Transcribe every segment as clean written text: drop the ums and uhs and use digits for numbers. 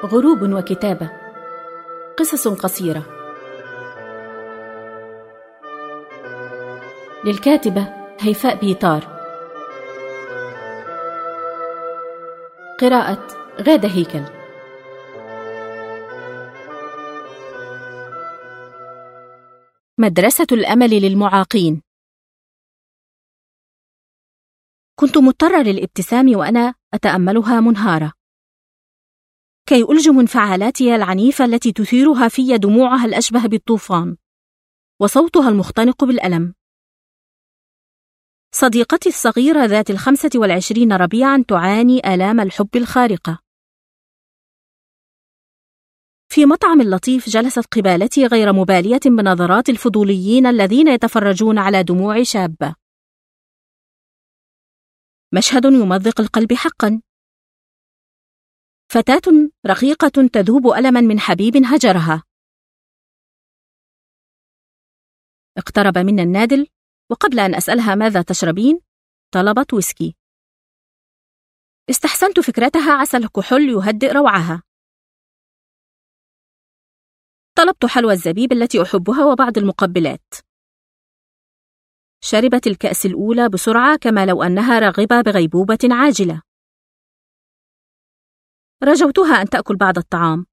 غروب وكتابة. قصص قصيرة للكاتبة هيفاء بيطار. قراءة غادة هيكل. مدرسة الأمل للمعاقين. كنت مضطرة للابتسام وأنا أتأملها منهارة، كي ألجم انفعالاتي العنيفة التي تثيرها في دموعها الأشبه بالطوفان وصوتها المختنق بالألم. صديقتي الصغيرة ذات 25 ربيعاً تعاني آلام الحب الخارقة. في مطعم لطيف جلست قبالتي غير مبالية بنظرات الفضوليين الذين يتفرجون على دموع شابة. مشهد يمزق القلب حقاً. فتاة رقيقة تذوب ألماً من حبيب هجرها. اقترب منا النادل، وقبل أن أسألها ماذا تشربين، طلبت ويسكي. استحسنت فكرتها عسى الكحول يهدئ روعها. طلبت حلوى الزبيب التي أحبها وبعض المقبلات. شربت الكأس الأولى بسرعة كما لو أنها راغبة بغيبوبة عاجلة. رجوتها أن تأكل بعض الطعام.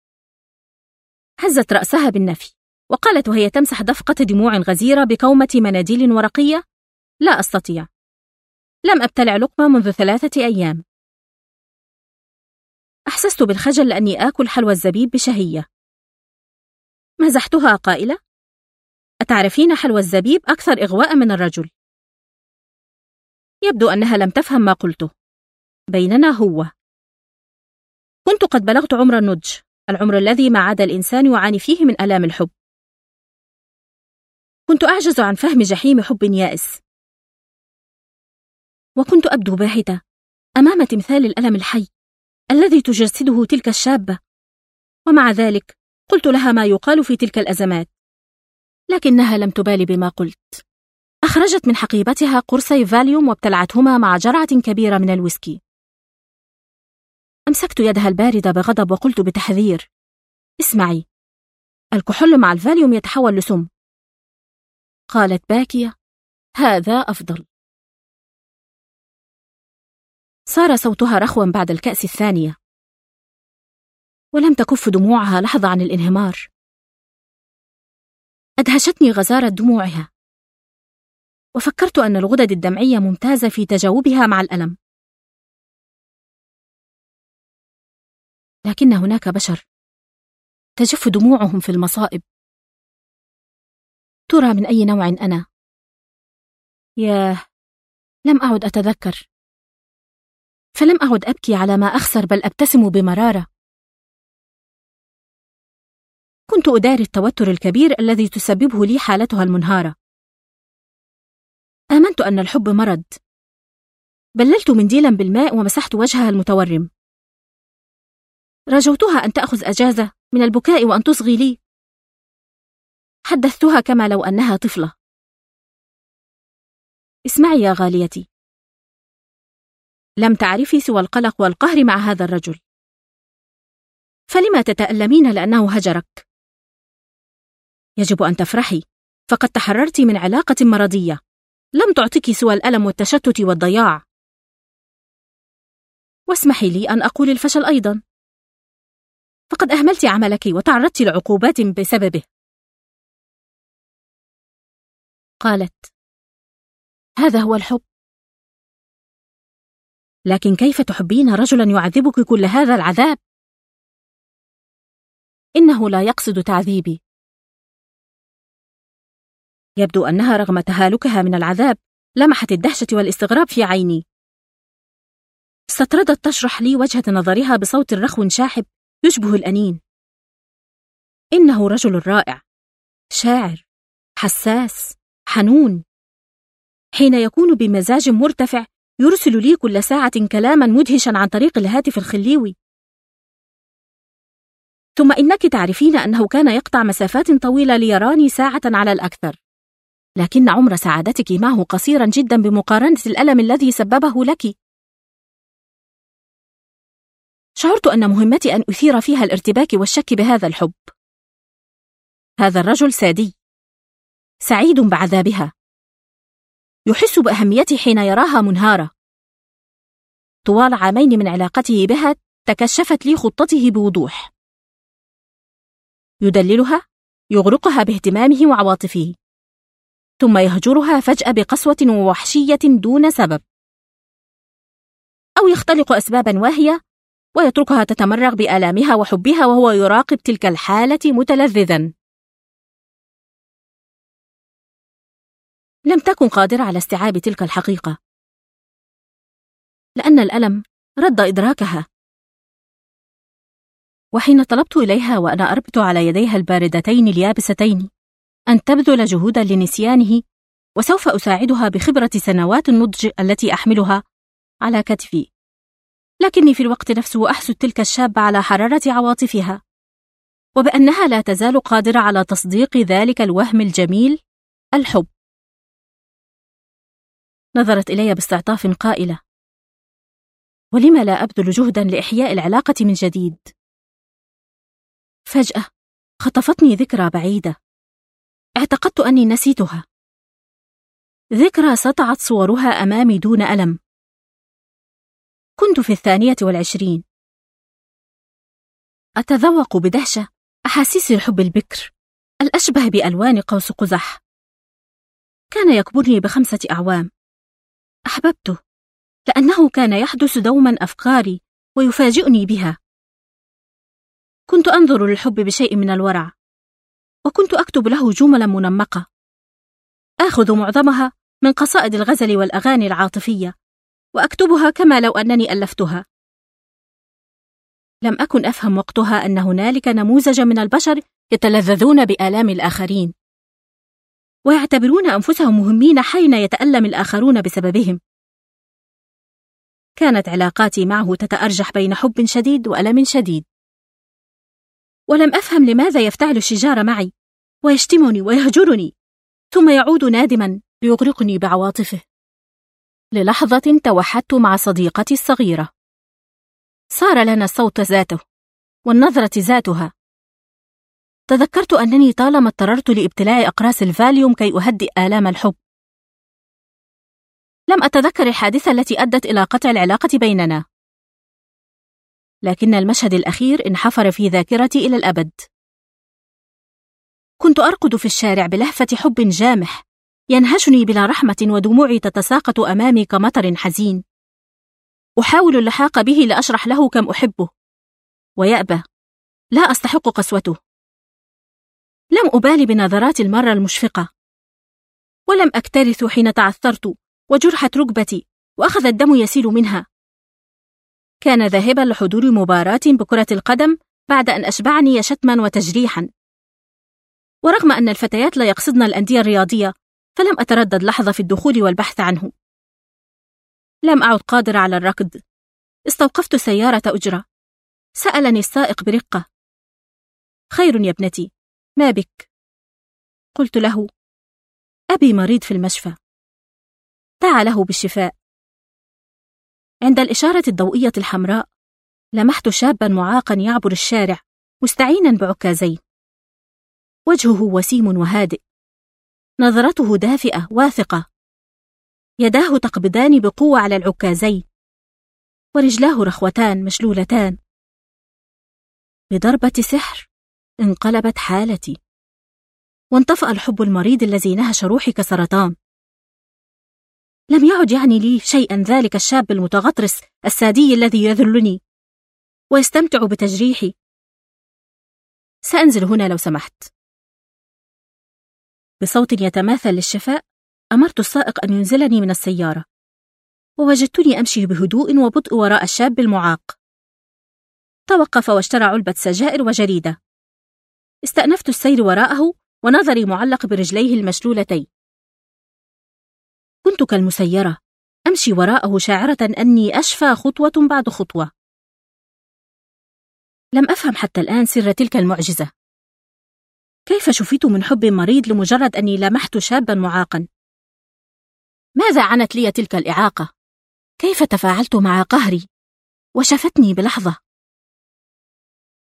هزت رأسها بالنفي وقالت وهي تمسح دفقة دموع غزيرة بكومة مناديل ورقية: لا أستطيع، لم أبتلع لقمة منذ 3 أيام. أحسست بالخجل لأني آكل حلوى الزبيب بشهية. مزحتها قائلة: أتعرفين حلوى الزبيب أكثر إغواء من الرجل. يبدو أنها لم تفهم ما قلته. بيننا هو كنت قد بلغت عمر النضج، العمر الذي ما عاد الإنسان يعاني فيه من آلام الحب. كنت أعجز عن فهم جحيم حب يائس، وكنت أبدو باهتة أمام تمثال الألم الحي الذي تجسده تلك الشابة. ومع ذلك قلت لها ما يقال في تلك الأزمات، لكنها لم تبالي بما قلت. أخرجت من حقيبتها قرصي فاليوم وابتلعتهما مع جرعة كبيرة من الويسكي. أمسكت يدها الباردة بغضب وقلت بتحذير: اسمعي، الكحول مع الفاليوم يتحول لسم. قالت باكية: هذا أفضل. صار صوتها رخوا بعد الكأس الثانية، ولم تكف دموعها لحظة عن الانهمار. أدهشتني غزارة دموعها، وفكرت أن الغدد الدمعية ممتازة في تجاوبها مع الألم. لكن هناك بشر تجف دموعهم في المصائب. ترى من أي نوع أنا؟ ياه، لم أعد أتذكر، فلم أعد أبكي على ما أخسر، بل أبتسم بمرارة. كنت أداري التوتر الكبير الذي تسببه لي حالتها المنهارة. آمنت أن الحب مرض. بللت منديلا بالماء ومسحت وجهها المتورم. رجوتها أن تأخذ أجازة من البكاء وأن تصغي لي. حدثتها كما لو أنها طفلة: اسمعي يا غاليتي، لم تعرفي سوى القلق والقهر مع هذا الرجل، فلما تتألمين لأنه هجرك؟ يجب أن تفرحي، فقد تحررتِ من علاقة مرضية لم تعطيك سوى الألم والتشتت والضياع. واسمحي لي أن أقول الفشل أيضا، فقد أهملت عملك وتعرضت لعقوبات بسببه. قالت: هذا هو الحب. لكن كيف تحبين رجلا يعذبك كل هذا العذاب؟ إنه لا يقصد تعذيبي. يبدو أنها رغم تهالكها من العذاب لمحت الدهشة والاستغراب في عيني. استطردت تشرح لي وجهة نظرها بصوت رخو شاحب يشبه الأنين. إنه رجل رائع، شاعر، حساس، حنون. حين يكون بمزاج مرتفع يرسل لي كل ساعة كلاما مدهشا عن طريق الهاتف الخليوي. ثم إنك تعرفين أنه كان يقطع مسافات طويلة ليراني ساعة على الأكثر، لكن عمر سعادتك معه قصيرا جدا بمقارنة الألم الذي سببه لك. شعرت أن مهمتي أن أثير فيها الارتباك والشك بهذا الحب. هذا الرجل سادي، سعيد بعذابها، يحس بأهميتي حين يراها منهارة. طوال عامين من علاقته بها تكشفت لي خطته بوضوح. يدللها، يغرقها باهتمامه وعواطفه، ثم يهجرها فجأة بقسوة ووحشية دون سبب، أو يختلق أسبابا واهية ويتركها تتمرغ بآلامها وحبها وهو يراقب تلك الحالة متلذذا. لم تكن قادرة على استيعاب تلك الحقيقة، لأن الألم رد إدراكها. وحين طلبت إليها وأنا أربط على يديها الباردتين اليابستين أن تبذل جهودا لنسيانه، وسوف أساعدها بخبرة سنوات النضج التي أحملها على كتفي، لكني في الوقت نفسه أحسد تلك الشابة على حرارة عواطفها، وبأنها لا تزال قادرة على تصديق ذلك الوهم الجميل، الحب. نظرت إلي باستعطاف قائلة: ولم لا أبذل جهدا لإحياء العلاقة من جديد؟ فجأة خطفتني ذكرى بعيدة، اعتقدت أني نسيتها، ذكرى سطعت صورها أمامي دون ألم. كنت في 22، أتذوق بدهشة أحاسيس الحب البكر الأشبه بألوان قوس قزح. كان يكبرني ب5 أعوام. أحببته لأنه كان يحدث دوما أفكاري ويفاجئني بها. كنت أنظر للحب بشيء من الورع، وكنت أكتب له جملا منمقة، آخذ معظمها من قصائد الغزل والأغاني العاطفية وأكتبها كما لو أنني ألفتها. لم أكن أفهم وقتها أن هنالك نموذج من البشر يتلذذون بآلام الآخرين ويعتبرون أنفسهم مهمين حين يتألم الآخرون بسببهم. كانت علاقاتي معه تتأرجح بين حب شديد وألم شديد، ولم أفهم لماذا يفتعل الشجار معي ويشتمني ويهجرني، ثم يعود نادما ليغرقني بعواطفه. للحظة توحدت مع صديقتي الصغيرة، صار لنا الصوت ذاته والنظرة ذاتها. تذكرت أنني طالما اضطررت لابتلاع أقراص الفاليوم كي أهدئ آلام الحب. لم أتذكر الحادثة التي أدت إلى قطع العلاقة بيننا، لكن المشهد الأخير انحفر في ذاكرتي إلى الأبد. كنت أرقد في الشارع بلهفة حب جامح ينهشني بلا رحمة، ودموعي تتساقط أمامي كمطر حزين. أحاول اللحاق به لأشرح له كم أحبه، ويأبى. لا أستحق قسوته. لم أبالي بنظرات المرة المشفقة، ولم أكترث حين تعثرت وجرحت ركبتي وأخذ الدم يسيل منها. كان ذاهبا لحضور مباراة بكرة القدم بعد أن أشبعني شتما وتجريحا، ورغم أن الفتيات لا يقصدن الأندية الرياضية فلم أتردد لحظة في الدخول والبحث عنه. لم أعد قادرة على الركض. استوقفت سيارة أجرة. سألني السائق برقة: خير يا ابنتي، ما بك؟ قلت له: أبي مريض في المشفى، دعا له بالشفاء. عند الإشارة الضوئية الحمراء لمحت شابا معاقا يعبر الشارع مستعينا بعكازين. وجهه وسيم وهادئ، نظرته دافئة واثقة، يداه تقبضان بقوة على العكازين، ورجلاه رخوتان مشلولتان. بضربة سحر انقلبت حالتي، وانطفأ الحب المريض الذي نهش روحي كسرطان. لم يعد يعني لي شيئا ذلك الشاب المتغطرس السادي الذي يذلني ويستمتع بتجريحي. سأنزل هنا لو سمحت. بصوت يتماثل للشفاء أمرت السائق أن ينزلني من السيارة، ووجدتني أمشي بهدوء وبطء وراء الشاب المعاق. توقف واشترى علبة سجائر وجريدة. استأنفت السير وراءه ونظري معلق برجليه المشلولتين. كنت كالمسيرة أمشي وراءه شاعرة أني أشفى خطوة بعد خطوة. لم أفهم حتى الآن سر تلك المعجزة. كيف شفيت من حب مريض لمجرد أني لمحت شابا معاقا؟ ماذا عنت لي تلك الإعاقة؟ كيف تفاعلت مع قهري وشفتني بلحظة؟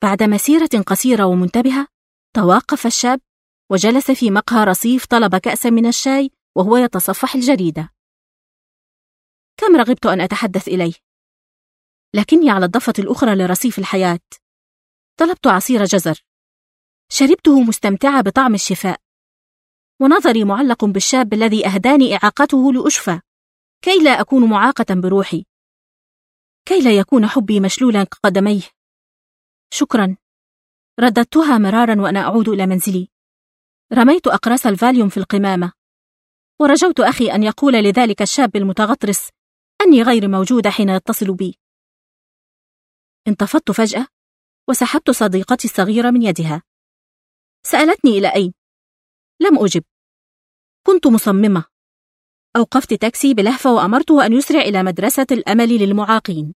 بعد مسيرة قصيرة ومنتبهة، توقف الشاب وجلس في مقهى رصيف، طلب كأسا من الشاي وهو يتصفح الجريدة. كم رغبت أن أتحدث إليه، لكني على الضفة الأخرى لرصيف الحياة. طلبت عصير جزر، شربته مستمتعة بطعم الشفاء، ونظري معلق بالشاب الذي أهداني إعاقته لأشفى، كي لا أكون معاقة بروحي، كي لا يكون حبي مشلولا كقدميه. شكرا، رددتها مرارا وأنا أعود إلى منزلي. رميت أقراص الفاليوم في القمامة، ورجوت أخي أن يقول لذلك الشاب المتغطرس أني غير موجودة حين يتصل بي. انتفضت فجأة وسحبت صديقتي الصغيرة من يدها. سألتني إلى أين؟ لم أجب. كنت مصممة. أوقفت تاكسي بلهفة وأمرته أن يسرع إلى مدرسة الأمل للمعاقين.